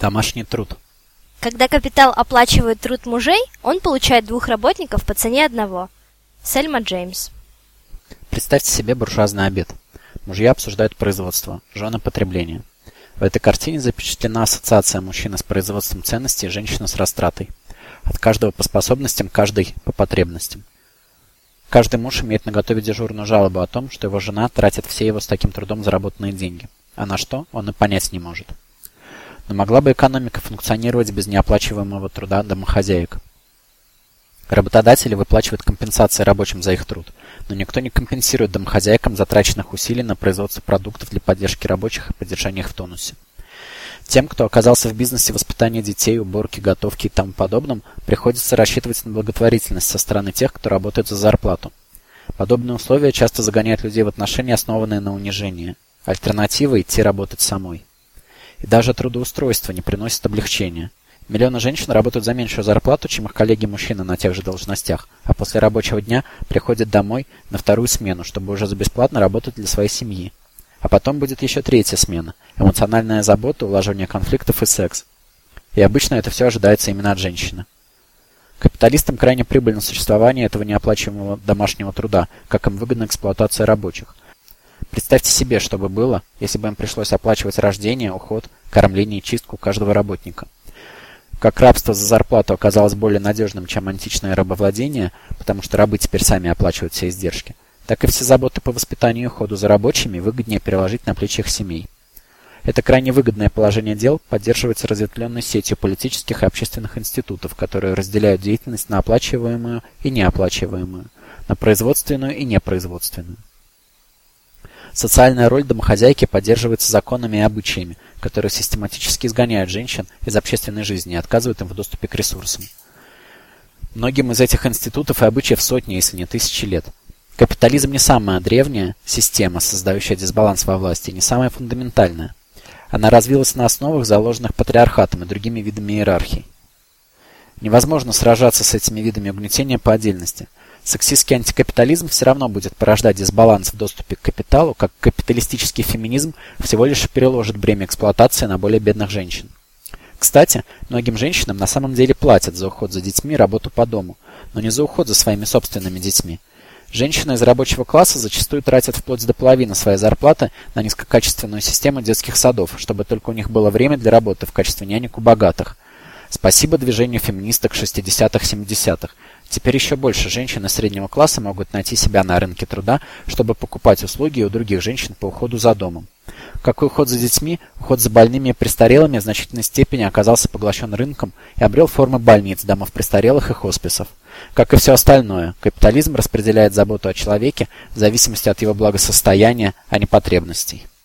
Домашний труд. Когда капитал оплачивает труд мужей, он получает 2 работников по цене одного. Сельма Джеймс. Представьте себе буржуазный обед. Мужья обсуждают производство, жены потребление. В этой картине запечатлена ассоциация мужчины с производством ценностей и женщины с растратой. От каждого по способностям, каждый по потребностям. Каждый муж имеет наготове дежурную жалобу о том, что его жена тратит все его с таким трудом заработанные деньги. А на что, он и понять не может. Но могла бы экономика функционировать без неоплачиваемого труда домохозяек? Работодатели выплачивают компенсации рабочим за их труд, но никто не компенсирует домохозяйкам затраченных усилий на производство продуктов для поддержки рабочих и поддержания их в тонусе. Тем, кто оказался в бизнесе воспитания детей, уборки, готовки и тому подобном, приходится рассчитывать на благотворительность со стороны тех, кто работает за зарплату. Подобные условия часто загоняют людей в отношения, основанные на унижении. Альтернатива – идти работать самой. И даже трудоустройство не приносит облегчения. Миллионы женщин работают за меньшую зарплату, чем их коллеги-мужчины на тех же должностях, а после рабочего дня приходят домой на 2-ю смену, чтобы уже за бесплатно работать для своей семьи. А потом будет еще 3-я смена – эмоциональная забота, улаживание конфликтов и секс. И обычно это все ожидается именно от женщины. Капиталистам крайне прибыльно существование этого неоплачиваемого домашнего труда, как им выгодна эксплуатация рабочих. Представьте себе, что бы было, если бы им пришлось оплачивать рождение, уход, кормление и чистку каждого работника. Как рабство за зарплату оказалось более надежным, чем античное рабовладение, потому что рабы теперь сами оплачивают все издержки, так и все заботы по воспитанию и уходу за рабочими выгоднее переложить на плечи их семей. Это крайне выгодное положение дел поддерживается разветвленной сетью политических и общественных институтов, которые разделяют деятельность на оплачиваемую и неоплачиваемую, на производственную и непроизводственную. Социальная роль домохозяйки поддерживается законами и обычаями, которые систематически изгоняют женщин из общественной жизни и отказывают им в доступе к ресурсам. Многим из этих институтов и обычаев сотни, если не тысячи лет. Капитализм не самая древняя система, создающая дисбаланс во власти, не самая фундаментальная. Она развилась на основах, заложенных патриархатом и другими видами иерархий. Невозможно сражаться с этими видами угнетения по отдельности. Сексистский антикапитализм все равно будет порождать дисбаланс в доступе к капиталу, как капиталистический феминизм всего лишь переложит бремя эксплуатации на более бедных женщин. Кстати, многим женщинам на самом деле платят за уход за детьми и работу по дому, но не за уход за своими собственными детьми. Женщины из рабочего класса зачастую тратят вплоть до половины своей зарплаты на низкокачественную систему детских садов, чтобы только у них было время для работы в качестве нянек у богатых. Спасибо движению феминисток 60-х-70-х. Теперь еще больше женщин из среднего класса могут найти себя на рынке труда, чтобы покупать услуги у других женщин по уходу за домом. Как и уход за детьми, уход за больными и престарелыми в значительной степени оказался поглощен рынком и обрел формы больниц, домов престарелых и хосписов. Как и все остальное, капитализм распределяет заботу о человеке в зависимости от его благосостояния, а не потребностей.